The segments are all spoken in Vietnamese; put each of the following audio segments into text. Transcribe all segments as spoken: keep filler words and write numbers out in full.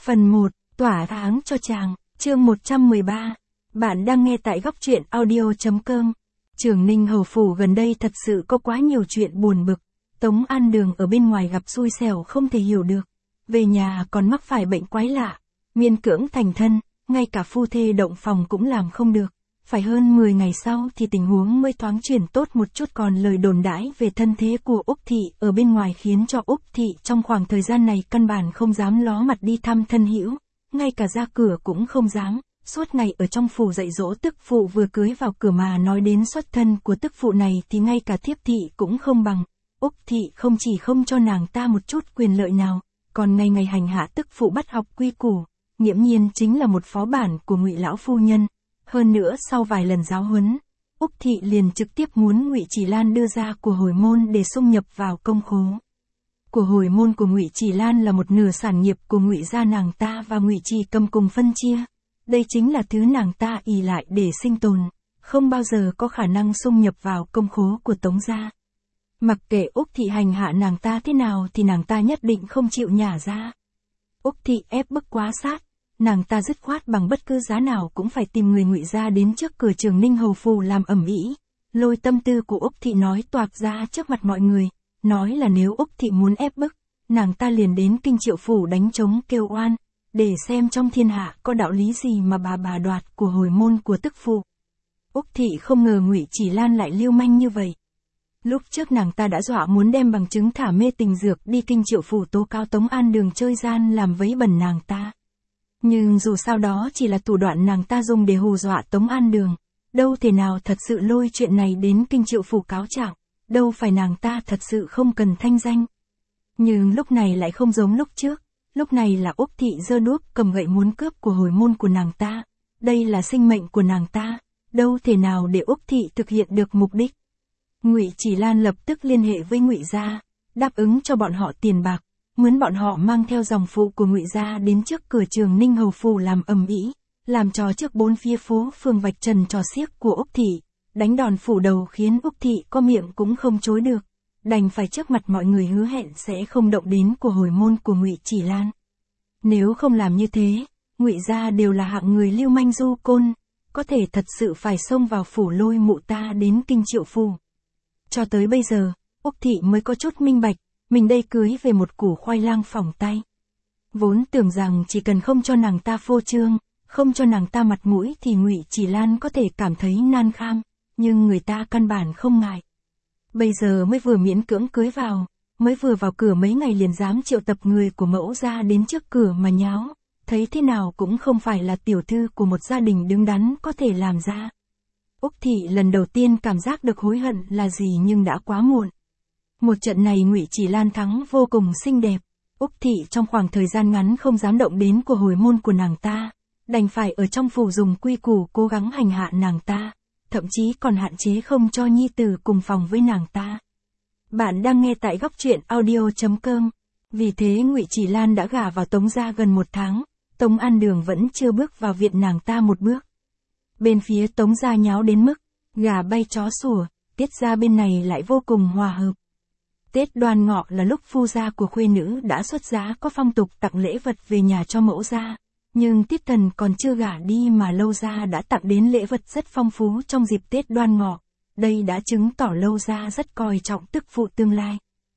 Phần một, tỏa tháng cho chàng, chương một trăm mười ba. Bạn đang nghe tại góc truyện audio chấm com. Trường Ninh Hầu Phủ gần đây thật sự có quá nhiều chuyện buồn bực. Tống An Đường ở bên ngoài gặp xui xẻo không thể hiểu được. Về nhà còn mắc phải bệnh quái lạ. Miễn cưỡng thành thân, ngay cả phu thê động phòng cũng làm không được. Phải hơn mười ngày sau thì tình huống mới thoáng chuyển tốt một chút, còn lời đồn đãi về thân thế của Úc Thị ở bên ngoài khiến cho Úc Thị trong khoảng thời gian này căn bản không dám ló mặt đi thăm thân hữu, ngay cả ra cửa cũng không dám, suốt ngày ở trong phủ dạy dỗ tức phụ vừa cưới vào cửa, mà nói đến xuất thân của tức phụ này thì ngay cả thiếp thị cũng không bằng. Úc Thị không chỉ không cho nàng ta một chút quyền lợi nào, còn ngày ngày hành hạ tức phụ bắt học quy củ, nghiễm nhiên chính là một phó bản của Ngụy lão phu nhân. Hơn nữa sau vài lần giáo huấn, Úc Thị liền trực tiếp muốn Ngụy Chỉ Lan đưa ra của hồi môn để xung nhập vào công khố. Của hồi môn của Ngụy Chỉ Lan là một nửa sản nghiệp của Ngụy gia nàng ta và Ngụy Chỉ Cầm cùng phân chia. Đây chính là thứ nàng ta ỷ lại để sinh tồn, không bao giờ có khả năng xung nhập vào công khố của Tống gia. Mặc kệ Úc Thị hành hạ nàng ta thế nào thì nàng ta nhất định không chịu nhả ra. Úc Thị ép bức quá sát, nàng ta dứt khoát bằng bất cứ giá nào cũng phải tìm người Ngụy gia đến trước cửa Trường Ninh Hầu Phủ làm ầm ĩ, lôi tâm tư của Úc Thị nói toạc ra trước mặt mọi người, nói là nếu Úc Thị muốn ép bức, nàng ta liền đến Kinh Triệu Phủ đánh trống kêu oan, để xem trong thiên hạ có đạo lý gì mà bà bà đoạt của hồi môn của tức phụ. Úc Thị không ngờ Ngụy Chỉ Lan lại lưu manh như vậy. Lúc trước nàng ta đã dọa muốn đem bằng chứng thả mê tình dược đi Kinh Triệu Phủ tố cáo Tống An Đường chơi gian làm vấy bẩn nàng ta. Nhưng dù sao đó chỉ là thủ đoạn nàng ta dùng để hù dọa Tống An Đường, đâu thể nào thật sự lôi chuyện này đến Kinh Triệu Phủ cáo trạng, đâu phải nàng ta thật sự không cần thanh danh. Nhưng lúc này lại không giống lúc trước, lúc này là Úc Thị giơ đuốc cầm gậy muốn cướp của hồi môn của nàng ta, đây là sinh mệnh của nàng ta, đâu thể nào để Úc Thị thực hiện được mục đích. Ngụy Chỉ Lan lập tức liên hệ với Ngụy gia, đáp ứng cho bọn họ tiền bạc, mướn bọn họ mang theo dòng phụ của Ngụy gia đến trước cửa Trường Ninh Hầu Phủ làm ầm ĩ, làm trò trước bốn phía phố phường vạch trần trò xiếc của Úc Thị, đánh đòn phủ đầu khiến Úc Thị có miệng cũng không chối được, đành phải trước mặt mọi người hứa hẹn sẽ không động đến của hồi môn của Ngụy Chỉ Lan. Nếu không làm như thế, Ngụy gia đều là hạng người lưu manh du côn, có thể thật sự phải xông vào phủ lôi mụ ta đến Kinh Triệu Phủ. Cho tới bây giờ, Úc Thị mới có chút minh bạch, mình đây cưới về một củ khoai lang phỏng tay. Vốn tưởng rằng chỉ cần không cho nàng ta phô trương, không cho nàng ta mặt mũi thì Ngụy Chỉ Lan có thể cảm thấy nan kham, nhưng người ta căn bản không ngại. Bây giờ mới vừa miễn cưỡng cưới vào, mới vừa vào cửa mấy ngày liền dám triệu tập người của mẫu gia đến trước cửa mà nháo, thấy thế nào cũng không phải là tiểu thư của một gia đình đứng đắn có thể làm ra. Úc Thị lần đầu tiên cảm giác được hối hận là gì nhưng đã quá muộn. Một trận này Ngụy Chỉ Lan thắng vô cùng xinh đẹp, Úc Thị trong khoảng thời gian ngắn không dám động đến của hồi môn của nàng ta, đành phải ở trong phủ dùng quy củ cố gắng hành hạ nàng ta, thậm chí còn hạn chế không cho nhi tử cùng phòng với nàng ta. Bạn đang nghe tại góc truyện audio chấm com. Vì thế Ngụy Chỉ Lan đã gả vào Tống gia gần một tháng, Tống An Đường vẫn chưa bước vào viện nàng ta một bước. Bên phía Tống gia nháo đến mức gà bay chó sủa, Tiết gia bên này lại vô cùng hòa hợp. Tết Đoan Ngọ là lúc phu gia của khuê nữ đã xuất giá có phong tục tặng lễ vật về nhà cho mẫu gia, nhưng Tiết Thần còn chưa gả đi mà Lâu gia đã tặng đến lễ vật rất phong phú trong dịp Tết Đoan Ngọ, đây đã chứng tỏ Lâu gia rất coi trọng tức phụ tương lai.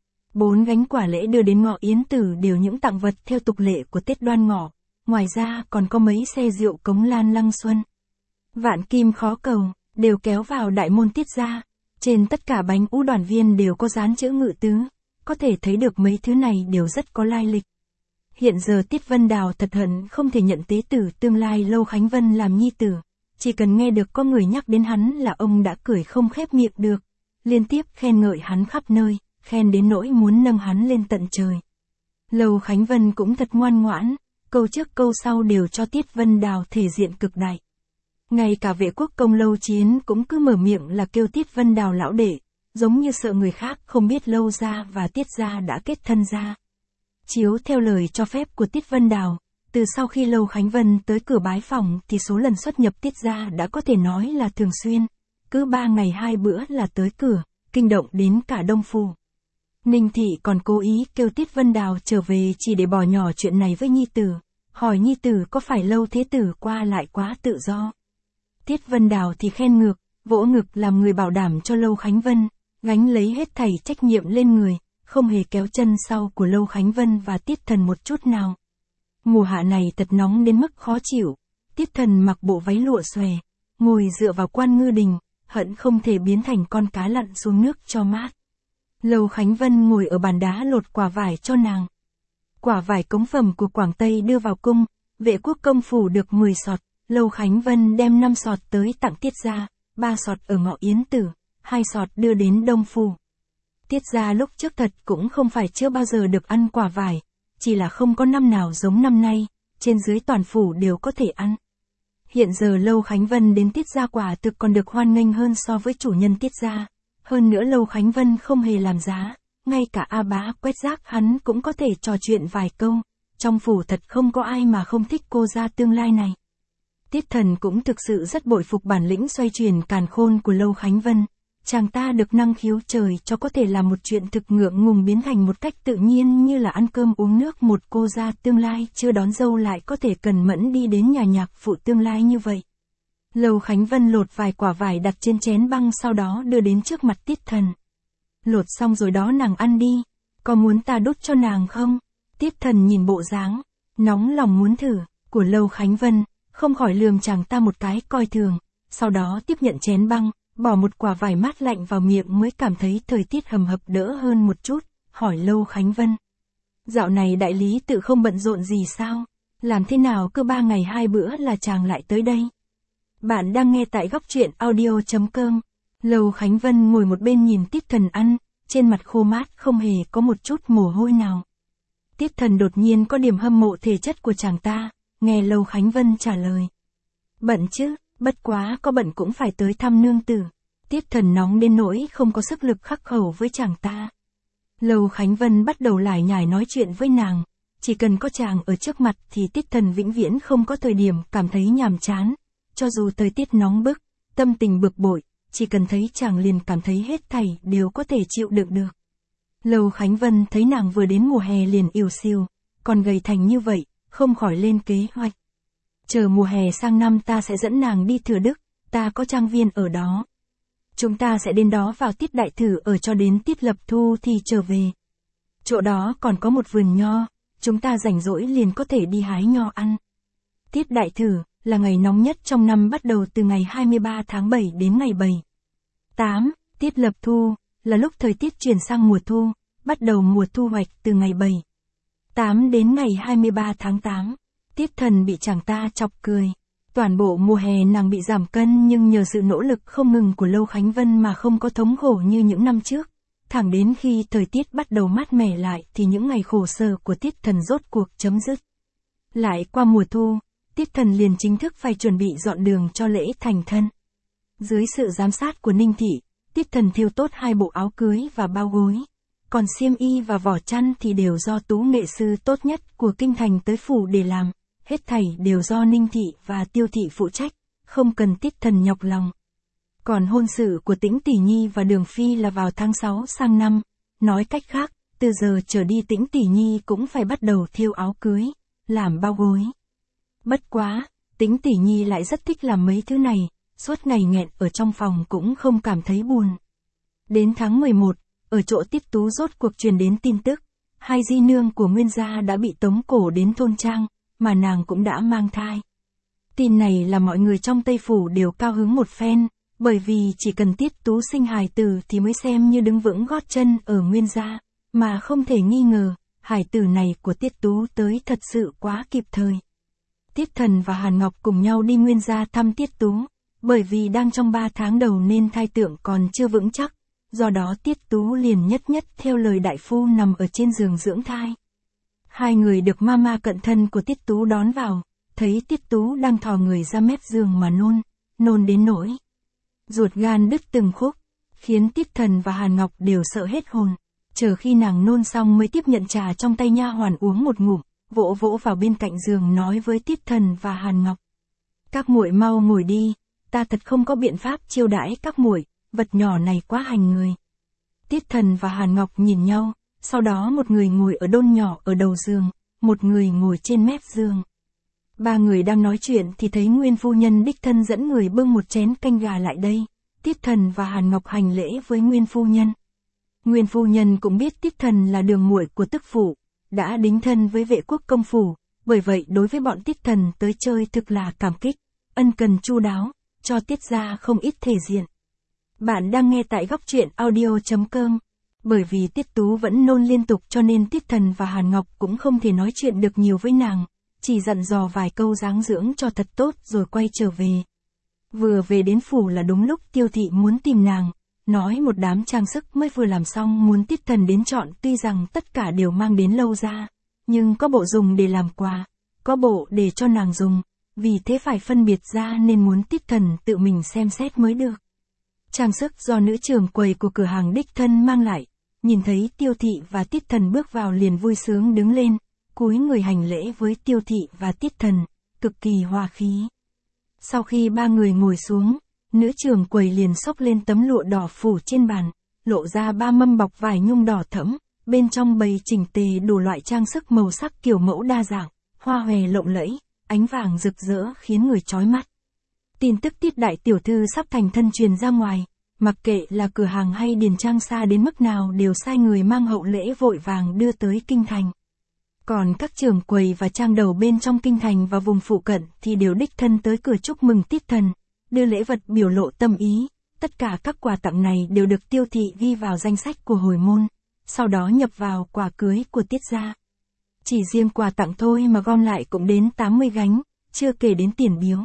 Bốn gánh quả lễ đưa đến Ngọ Yến Tử đều những tặng vật theo tục lệ của Tết Đoan Ngọ, ngoài ra còn có mấy xe rượu cống lan lăng xuân. Vạn kim khó cầu, đều kéo vào đại môn Tiết gia. Trên tất cả bánh ú đoàn viên đều có dán chữ Ngự Tứ, có thể thấy được mấy thứ này đều rất có lai lịch. Hiện giờ Tiết Vân Đào thật hận không thể nhận tế tử tương lai Lâu Khánh Vân làm nhi tử, chỉ cần nghe được có người nhắc đến hắn là ông đã cười không khép miệng được, liên tiếp khen ngợi hắn khắp nơi, khen đến nỗi muốn nâng hắn lên tận trời. Lâu Khánh Vân cũng thật ngoan ngoãn, câu trước câu sau đều cho Tiết Vân Đào thể diện cực đại. Ngay cả Vệ Quốc Công Lâu Chiến cũng cứ mở miệng là kêu Tiết Vân Đào lão đệ, giống như sợ người khác không biết Lâu gia và Tiết gia đã kết thân ra. Chiếu theo lời cho phép của Tiết Vân Đào, từ sau khi Lâu Khánh Vân tới cửa bái phòng thì số lần xuất nhập Tiết gia đã có thể nói là thường xuyên, cứ ba ngày hai bữa là tới cửa, kinh động đến cả Đông Phủ. Ninh Thị còn cố ý kêu Tiết Vân Đào trở về chỉ để bỏ nhỏ chuyện này với nhi tử, hỏi nhi tử có phải Lâu Thế Tử qua lại quá tự do. Tiết Vân Đào thì khen ngược, vỗ ngực làm người bảo đảm cho Lâu Khánh Vân, gánh lấy hết thảy trách nhiệm lên người, không hề kéo chân sau của Lâu Khánh Vân và Tiết Thần một chút nào. Mùa hạ này thật nóng đến mức khó chịu, Tiết Thần mặc bộ váy lụa xòe, ngồi dựa vào quan ngư đình, hận không thể biến thành con cá lặn xuống nước cho mát. Lâu Khánh Vân ngồi ở bàn đá lột quả vải cho nàng. Quả vải cống phẩm của Quảng Tây đưa vào cung, Vệ Quốc công phủ được mười sọt, Lâu Khánh Vân đem năm sọt tới tặng Tiết gia, ba sọt ở Ngọ Yến Tử, hai sọt đưa đến Đông Phủ. Tiết gia lúc trước thật cũng không phải chưa bao giờ được ăn quả vải, chỉ là không có năm nào giống năm nay, trên dưới toàn phủ đều có thể ăn. Hiện giờ Lâu Khánh Vân đến Tiết gia quả thực còn được hoan nghênh hơn so với chủ nhân Tiết gia. Hơn nữa Lâu Khánh Vân không hề làm giá, ngay cả A Bá quét rác hắn cũng có thể trò chuyện vài câu. Trong phủ thật không có ai mà không thích cô gia tương lai này. Tiết Thần cũng thực sự rất bội phục bản lĩnh xoay chuyển càn khôn của Lâu Khánh Vân. Chàng ta được năng khiếu trời cho có thể làm một chuyện thực ngượng ngùng biến thành một cách tự nhiên như là ăn cơm uống nước. Một cô gia tương lai chưa đón dâu lại có thể cần mẫn đi đến nhà nhạc phụ tương lai như vậy. Lâu Khánh Vân lột vài quả vải đặt trên chén băng sau đó đưa đến trước mặt Tiết Thần. Lột xong rồi đó nàng ăn đi, có muốn ta đút cho nàng không? Tiết Thần nhìn bộ dáng, nóng lòng muốn thử, của Lâu Khánh Vân, không khỏi lườm chàng ta một cái coi thường, sau đó tiếp nhận chén băng, bỏ một quả vải mát lạnh vào miệng mới cảm thấy thời tiết hầm hập đỡ hơn một chút, hỏi Lâu Khánh Vân. Dạo này đại lý tự không bận rộn gì sao? Làm thế nào cứ ba ngày hai bữa là chàng lại tới đây? Bạn đang nghe tại góc truyện audio chấm com. Lâu Khánh Vân ngồi một bên nhìn Tiết Thần ăn, trên mặt khô mát không hề có một chút mồ hôi nào. Tiết Thần đột nhiên có điểm hâm mộ thể chất của chàng ta, nghe Lâu Khánh Vân trả lời. Bận chứ, bất quá có bận cũng phải tới thăm nương tử. Tiết Thần nóng đến nỗi không có sức lực khắc khẩu với chàng ta. Lâu Khánh Vân bắt đầu lải nhải nói chuyện với nàng, chỉ cần có chàng ở trước mặt thì Tiết Thần vĩnh viễn không có thời điểm cảm thấy nhàm chán. Cho dù thời tiết nóng bức, tâm tình bực bội, chỉ cần thấy chàng liền cảm thấy hết thảy đều có thể chịu đựng được. Lâu Khánh Vân thấy nàng vừa đến mùa hè liền ỉu xìu, còn gầy thành như vậy, không khỏi lên kế hoạch. Chờ mùa hè sang năm ta sẽ dẫn nàng đi Thừa Đức, ta có trang viên ở đó. Chúng ta sẽ đến đó vào tiết đại thử ở cho đến tiết lập thu thì trở về. Chỗ đó còn có một vườn nho, chúng ta rảnh rỗi liền có thể đi hái nho ăn. Tiết đại thử là ngày nóng nhất trong năm bắt đầu từ ngày hai mươi ba tháng bảy đến ngày bảy. tám. Tiết lập thu, là lúc thời tiết chuyển sang mùa thu, bắt đầu mùa thu hoạch từ ngày bảy. tám đến ngày hai mươi ba tháng tám. Tiết Thần bị chàng ta chọc cười. Toàn bộ mùa hè nàng bị giảm cân nhưng nhờ sự nỗ lực không ngừng của Lâu Khánh Vân mà không có thống khổ như những năm trước. Thẳng đến khi thời tiết bắt đầu mát mẻ lại thì những ngày khổ sở của Tiết Thần rốt cuộc chấm dứt. Lại qua mùa thu, Tiết Thần liền chính thức phải chuẩn bị dọn đường cho lễ thành thân. Dưới sự giám sát của Ninh Thị, Tiết Thần thêu tốt hai bộ áo cưới và bao gối. Còn xiêm y và vỏ chăn thì đều do tú nghệ sư tốt nhất của kinh thành tới phủ để làm. Hết thảy đều do Ninh Thị và Tiêu Thị phụ trách, không cần Tiết Thần nhọc lòng. Còn hôn sự của Tĩnh Tỷ Nhi và Đường Phi là vào tháng sáu sang năm. Nói cách khác, từ giờ trở đi Tĩnh Tỷ Nhi cũng phải bắt đầu thêu áo cưới, làm bao gối. Bất quá, Tĩnh Tỷ Nhi lại rất thích làm mấy thứ này, suốt ngày nghẹn ở trong phòng cũng không cảm thấy buồn. Đến tháng mười một, ở chỗ Tiết Tú rốt cuộc truyền đến tin tức, hai di nương của Nguyên gia đã bị tống cổ đến thôn trang, mà nàng cũng đã mang thai. Tin này là mọi người trong Tây Phủ đều cao hứng một phen, bởi vì chỉ cần Tiết Tú sinh hài tử thì mới xem như đứng vững gót chân ở Nguyên gia, mà không thể nghi ngờ, hài tử này của Tiết Tú tới thật sự quá kịp thời. Tiết Thần và Hàn Ngọc cùng nhau đi Nguyên gia thăm Tiết Tú, bởi vì đang trong ba tháng đầu nên thai tượng còn chưa vững chắc, do đó Tiết Tú liền nhất nhất theo lời đại phu nằm ở trên giường dưỡng thai. Hai người được mama cận thân của Tiết Tú đón vào, thấy Tiết Tú đang thò người ra mép giường mà nôn, nôn đến nỗi ruột gan đứt từng khúc, khiến Tiết Thần và Hàn Ngọc đều sợ hết hồn. Chờ khi nàng nôn xong mới tiếp nhận trà trong tay nha hoàn uống một ngụm, vỗ vỗ vào bên cạnh giường nói với Tiết Thần và Hàn Ngọc: "Các muội mau ngồi đi, ta thật không có biện pháp chiêu đãi các muội, vật nhỏ này quá hành người." Tiết Thần và Hàn Ngọc nhìn nhau, sau đó một người ngồi ở đôn nhỏ ở đầu giường, một người ngồi trên mép giường. Ba người đang nói chuyện thì thấy Nguyên phu nhân đích thân dẫn người bưng một chén canh gà lại đây. Tiết Thần và Hàn Ngọc hành lễ với Nguyên phu nhân. Nguyên phu nhân cũng biết Tiết Thần là đường muội của tức phụ, đã đính thân với Vệ Quốc công phủ, bởi vậy đối với bọn Tiết Thần tới chơi thực là cảm kích, ân cần chu đáo, cho Tiết gia không ít thể diện. Bạn đang nghe tại góc truyện audio chấm com. Bởi vì Tiết Tú vẫn nôn liên tục cho nên Tiết Thần và Hàn Ngọc cũng không thể nói chuyện được nhiều với nàng, chỉ dặn dò vài câu dáng dưỡng cho thật tốt rồi quay trở về. Vừa về đến phủ là đúng lúc Tiêu Thị muốn tìm nàng, nói một đám trang sức mới vừa làm xong muốn Tiết Thần đến chọn, tuy rằng tất cả đều mang đến Lâu ra, nhưng có bộ dùng để làm quà, có bộ để cho nàng dùng, vì thế phải phân biệt ra nên muốn Tiết Thần tự mình xem xét mới được. Trang sức do nữ trưởng quầy của cửa hàng đích thân mang lại, nhìn thấy Tiêu Thị và Tiết Thần bước vào liền vui sướng đứng lên, cúi người hành lễ với Tiêu Thị và Tiết Thần, cực kỳ hòa khí. Sau khi ba người ngồi xuống, nữ trưởng quầy liền xốc lên tấm lụa đỏ phủ trên bàn, lộ ra ba mâm bọc vải nhung đỏ thẫm, bên trong bày chỉnh tề đủ loại trang sức màu sắc kiểu mẫu đa dạng, hoa hòe lộng lẫy, ánh vàng rực rỡ khiến người chói mắt. Tin tức Tiết đại tiểu thư sắp thành thân truyền ra ngoài, mặc kệ là cửa hàng hay điền trang xa đến mức nào đều sai người mang hậu lễ vội vàng đưa tới kinh thành. Còn các trưởng quầy và trang đầu bên trong kinh thành và vùng phụ cận thì đều đích thân tới cửa chúc mừng Tiết Thần, đưa lễ vật biểu lộ tâm ý. Tất cả các quà tặng này đều được Tiêu Thị ghi vào danh sách của hồi môn, sau đó nhập vào quà cưới của Tiết gia. Chỉ riêng quà tặng thôi mà gom lại cũng đến tám mươi gánh, chưa kể đến tiền biếu.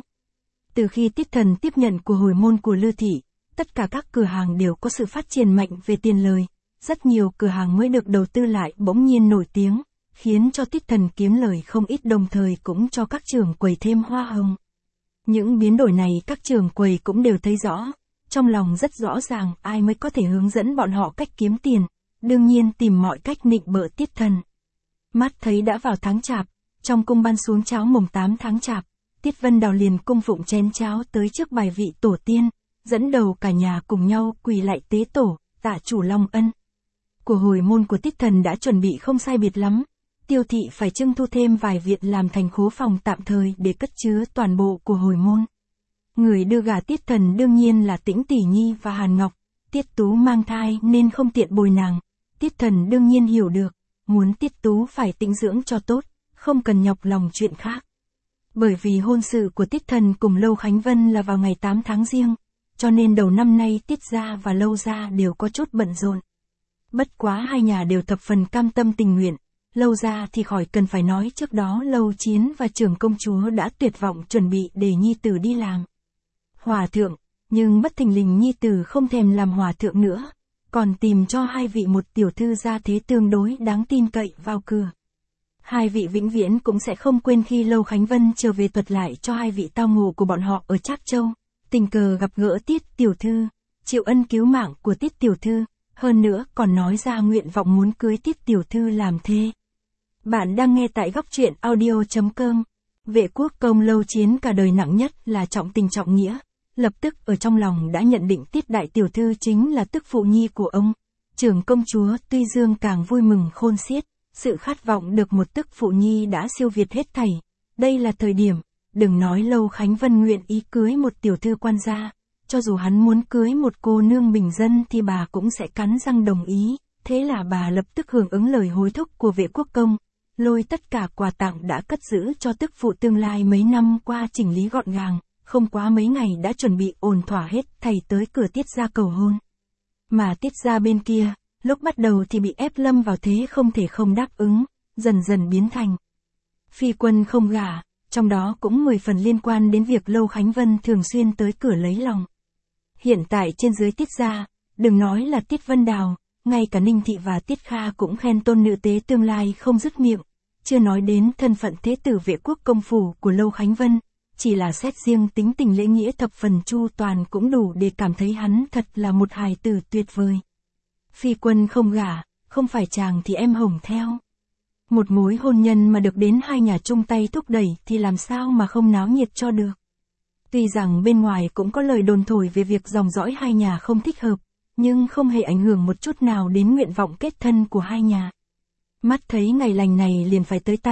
Từ khi Tiết Thần tiếp nhận của hồi môn của Lư Thị, tất cả các cửa hàng đều có sự phát triển mạnh về tiền lời, rất nhiều cửa hàng mới được đầu tư lại bỗng nhiên nổi tiếng, khiến cho Tiết Thần kiếm lời không ít, đồng thời cũng cho các trưởng quầy thêm hoa hồng. Những biến đổi này các trưởng quầy cũng đều thấy rõ, trong lòng rất rõ ràng ai mới có thể hướng dẫn bọn họ cách kiếm tiền, đương nhiên tìm mọi cách nịnh bợ Tiết Thần. Mắt thấy đã vào tháng chạp, trong cung ban xuống cháo mồng tám tháng chạp, Tiết Vân Đào liền cung phụng chén cháo tới trước bài vị tổ tiên, dẫn đầu cả nhà cùng nhau quỳ lại tế tổ, tạ chủ long ân. Của hồi môn của Tiết Thần đã chuẩn bị không sai biệt lắm, Tiêu Thị phải trưng thu thêm vài viện làm thành khố phòng tạm thời để cất chứa toàn bộ của hồi môn. Người đưa gả Tiết Thần đương nhiên là Tĩnh Tỷ Nhi và Hàn Ngọc, Tiết Tú mang thai nên không tiện bồi nàng, Tiết Thần đương nhiên hiểu được, muốn Tiết Tú phải tĩnh dưỡng cho tốt, không cần nhọc lòng chuyện khác. Bởi vì hôn sự của Tiết Thần cùng Lâu Khánh Vân là vào ngày tám tháng Giêng, cho nên đầu năm nay Tiết gia và Lâu gia đều có chút bận rộn. Bất quá hai nhà đều thập phần cam tâm tình nguyện, Lâu gia thì khỏi cần phải nói, trước đó Lâu Chiến và trưởng công chúa đã tuyệt vọng chuẩn bị để nhi tử đi làm hòa thượng, nhưng bất thình lình nhi tử không thèm làm hòa thượng nữa, còn tìm cho hai vị một tiểu thư gia thế tương đối đáng tin cậy vào cửa. Hai vị vĩnh viễn cũng sẽ không quên khi Lâu Khánh Vân trở về thuật lại cho hai vị tao ngộ của bọn họ ở Trác Châu, tình cờ gặp gỡ Tiết tiểu thư, chịu ân cứu mạng của Tiết tiểu thư, hơn nữa còn nói ra nguyện vọng muốn cưới Tiết tiểu thư làm thê. Bạn đang nghe tại góc truyện audio chấm com. Vệ Quốc công Lâu Chiến cả đời nặng nhất là trọng tình trọng nghĩa, lập tức ở trong lòng đã nhận định Tiết đại tiểu thư chính là tức phụ nhi của ông. Trưởng công chúa Tuy Dương càng vui mừng khôn xiết, sự khát vọng được một tức phụ nhi đã siêu việt hết thảy. Đây là thời điểm, đừng nói Lâu Khánh Vân nguyện ý cưới một tiểu thư quan gia, cho dù hắn muốn cưới một cô nương bình dân thì bà cũng sẽ cắn răng đồng ý. Thế là bà lập tức hưởng ứng lời hối thúc của Vệ Quốc công, lôi tất cả quà tặng đã cất giữ cho tức phụ tương lai mấy năm qua chỉnh lý gọn gàng, không quá mấy ngày đã chuẩn bị ổn thỏa hết thảy tới cửa Tiết gia cầu hôn. Mà Tiết gia bên kia, lúc bắt đầu thì bị ép lâm vào thế không thể không đáp ứng, dần dần biến thành phi quân không gả, trong đó cũng mười phần liên quan đến việc Lâu Khánh Vân thường xuyên tới cửa lấy lòng. Hiện tại trên dưới Tiết gia, đừng nói là Tiết Vân Đào, ngay cả Ninh Thị và Tiết Kha cũng khen tôn nữ tế tương lai không dứt miệng, chưa nói đến thân phận thế tử Vệ Quốc công phủ của Lâu Khánh Vân, chỉ là xét riêng tính tình lễ nghĩa thập phần chu toàn cũng đủ để cảm thấy hắn thật là một hài tử tuyệt vời. Phi quân không gả, không phải chàng thì em hồng theo. Một mối hôn nhân mà được đến hai nhà chung tay thúc đẩy thì làm sao mà không náo nhiệt cho được. Tuy rằng bên ngoài cũng có lời đồn thổi về việc dòng dõi hai nhà không thích hợp, nhưng không hề ảnh hưởng một chút nào đến nguyện vọng kết thân của hai nhà. Mắt thấy ngày lành này liền phải tới tay,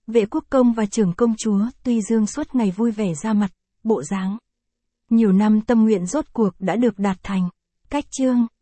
Vệ quốc công và trưởng công chúa Tuy Dương suốt ngày vui vẻ ra mặt, bộ dáng. Nhiều năm tâm nguyện rốt cuộc đã được đạt thành. Cách chương